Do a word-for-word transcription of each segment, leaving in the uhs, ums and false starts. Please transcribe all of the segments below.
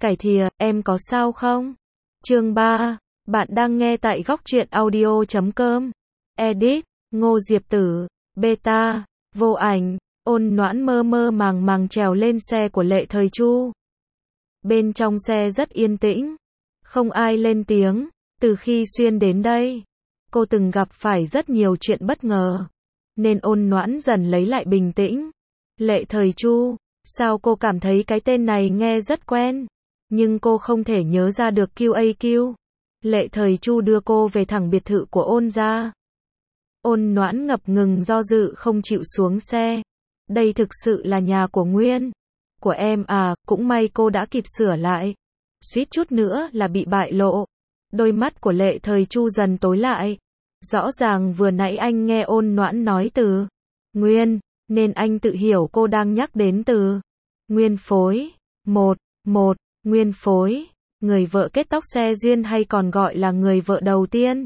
Cải thìa, em có sao không? Chương ba. Bạn đang nghe tại góc truyện audio chấm com. Edit, Ngô Diệp Tử, Beta, Vô Ảnh, Ôn Noãn mơ mơ màng màng trèo lên xe của Lệ Thời Chu. Bên trong xe rất yên tĩnh, không ai lên tiếng. Từ khi xuyên đến đây, cô từng gặp phải rất nhiều chuyện bất ngờ, nên Ôn Noãn dần lấy lại bình tĩnh. Lệ Thời Chu, sao cô cảm thấy cái tên này nghe rất quen, nhưng cô không thể nhớ ra được quy a quy. Lệ Thời Chu đưa cô về thẳng biệt thự của Ôn gia. Ôn Noãn ngập ngừng do dự không chịu xuống xe. Đây thực sự là nhà của Nguyên, của em à, cũng may cô đã kịp sửa lại. Suýt chút nữa là bị bại lộ. Đôi mắt của Lệ Thời Chu dần tối lại. Rõ ràng vừa nãy anh nghe Ôn Noãn nói từ Nguyên, nên anh tự hiểu cô đang nhắc đến từ Nguyên Phối. Một, một, Nguyên Phối, người vợ kết tóc xe duyên hay còn gọi là người vợ đầu tiên.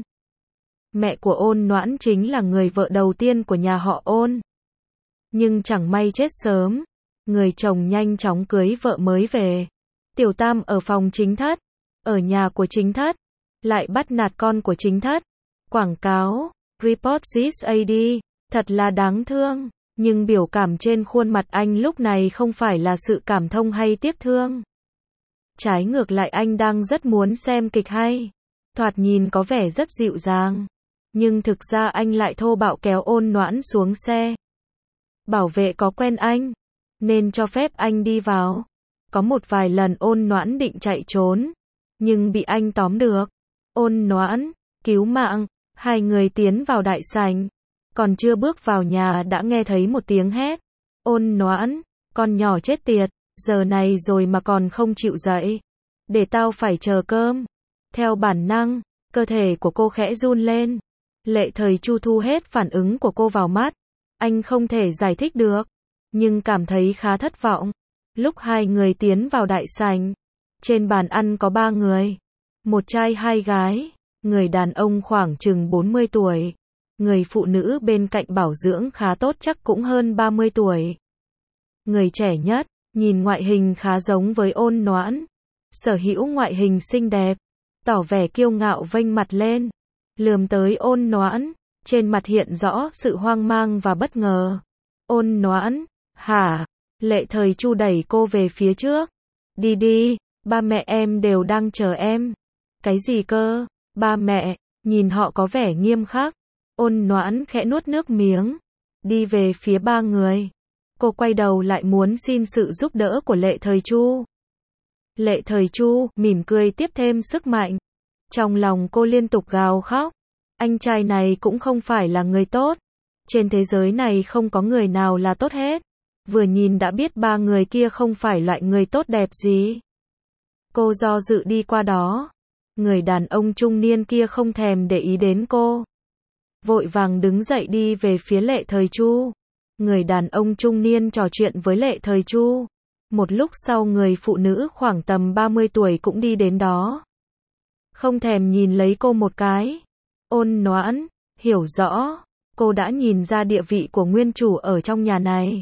Mẹ của Ôn Noãn chính là người vợ đầu tiên của nhà họ Ôn. Nhưng chẳng may chết sớm, người chồng nhanh chóng cưới vợ mới về. Tiểu Tam ở phòng chính thất, ở nhà của chính thất, lại bắt nạt con của chính thất. Quảng cáo, report this a đê, thật là đáng thương. Nhưng biểu cảm trên khuôn mặt anh lúc này không phải là sự cảm thông hay tiếc thương. Trái ngược lại anh đang rất muốn xem kịch hay. Thoạt nhìn có vẻ rất dịu dàng, nhưng thực ra anh lại thô bạo kéo Ôn Noãn xuống xe. Bảo vệ có quen anh, nên cho phép anh đi vào. Có một vài lần Ôn Noãn định chạy trốn, nhưng bị anh tóm được. Ôn Noãn, cứu mạng. Hai người tiến vào đại sảnh. Còn chưa bước vào nhà đã nghe thấy một tiếng hét. Ôn Noãn, con nhỏ chết tiệt, giờ này rồi mà còn không chịu dậy. Để tao phải chờ cơm. Theo bản năng, cơ thể của cô khẽ run lên. Lệ Thời Chu thu hết phản ứng của cô vào mắt. Anh không thể giải thích được, nhưng cảm thấy khá thất vọng. Lúc hai người tiến vào đại sảnh, trên bàn ăn có ba người. Một trai hai gái, người đàn ông khoảng chừng bốn mươi tuổi. Người phụ nữ bên cạnh bảo dưỡng khá tốt chắc cũng hơn ba mươi tuổi. Người trẻ nhất, nhìn ngoại hình khá giống với Ôn Noãn. Sở hữu ngoại hình xinh đẹp, tỏ vẻ kiêu ngạo vênh mặt lên. Lườm tới Ôn Noãn, trên mặt hiện rõ sự hoang mang và bất ngờ. Ôn Noãn, hả? Lệ Thời Chu đẩy cô về phía trước. Đi đi, ba mẹ em đều đang chờ em. Cái gì cơ? Ba mẹ, nhìn họ có vẻ nghiêm khắc. Ôn Noãn khẽ nuốt nước miếng, đi về phía ba người. Cô quay đầu lại muốn xin sự giúp đỡ của Lệ Thời Chu. Lệ Thời Chu mỉm cười tiếp thêm sức mạnh. Trong lòng cô liên tục gào khóc. Anh trai này cũng không phải là người tốt. Trên thế giới này không có người nào là tốt hết. Vừa nhìn đã biết ba người kia không phải loại người tốt đẹp gì. Cô do dự đi qua đó. Người đàn ông trung niên kia không thèm để ý đến cô. Vội vàng đứng dậy đi về phía Lệ Thời Chu. Người đàn ông trung niên trò chuyện với Lệ Thời Chu. Một lúc sau người phụ nữ khoảng tầm ba mươi tuổi cũng đi đến đó. Không thèm nhìn lấy cô một cái. Ôn Noãn, hiểu rõ, cô đã nhìn ra địa vị của nguyên chủ ở trong nhà này.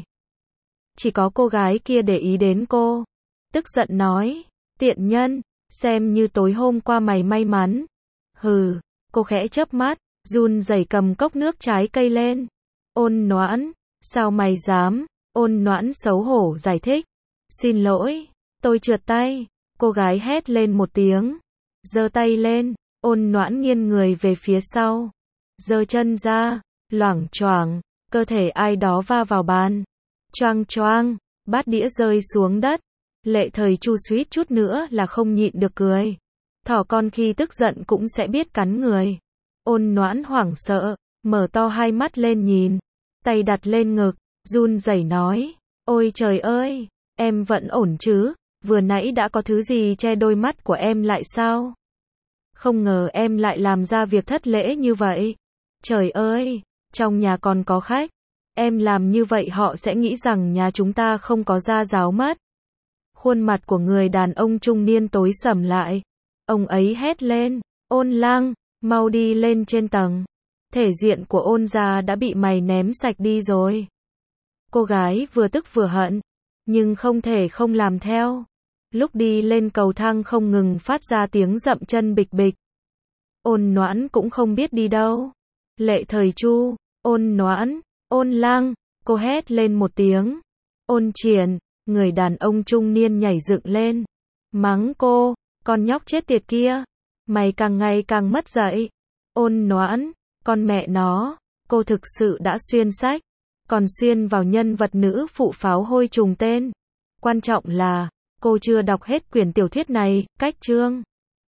Chỉ có cô gái kia để ý đến cô. Tức giận nói, tiện nhân, xem như tối hôm qua mày may mắn. Hừ, cô khẽ chớp mắt, run rẩy cầm cốc nước trái cây lên. Ôn Noãn, sao mày dám? Ôn Noãn xấu hổ giải thích. Xin lỗi, tôi trượt tay. Cô gái hét lên một tiếng, giơ tay lên. Ôn Noãn nghiêng người về phía sau, giơ chân ra, loảng choảng, cơ thể ai đó va vào bàn. Choang choang, bát đĩa rơi xuống đất. Lệ Thời Chu suýt chút nữa là không nhịn được cười. Thỏ con khi tức giận cũng sẽ biết cắn người. Ôn Noãn hoảng sợ, mở to hai mắt lên nhìn, tay đặt lên ngực, run rẩy nói, ôi trời ơi, em vẫn ổn chứ, vừa nãy đã có thứ gì che đôi mắt của em lại sao? Không ngờ em lại làm ra việc thất lễ như vậy. Trời ơi, trong nhà còn có khách, em làm như vậy họ sẽ nghĩ rằng nhà chúng ta không có gia giáo mất. Khuôn mặt của người đàn ông trung niên tối sầm lại. Ông ấy hét lên, Ôn Lang, mau đi lên trên tầng. Thể diện của Ôn gia đã bị mày ném sạch đi rồi. Cô gái vừa tức vừa hận, nhưng không thể không làm theo. Lúc đi lên cầu thang không ngừng phát ra tiếng dậm chân bịch bịch. Ôn Noãn cũng không biết đi đâu. Lệ Thời Chu, Ôn Noãn, Ôn Lang, cô hét lên một tiếng. Ôn Triển, người đàn ông trung niên nhảy dựng lên. Mắng cô, con nhóc chết tiệt kia. Mày càng ngày càng mất dạy. Ôn Noãn, con mẹ nó, cô thực sự đã xuyên sách. Còn xuyên vào nhân vật nữ phụ pháo hôi trùng tên. Quan trọng là, cô chưa đọc hết quyển tiểu thuyết này, cách chương.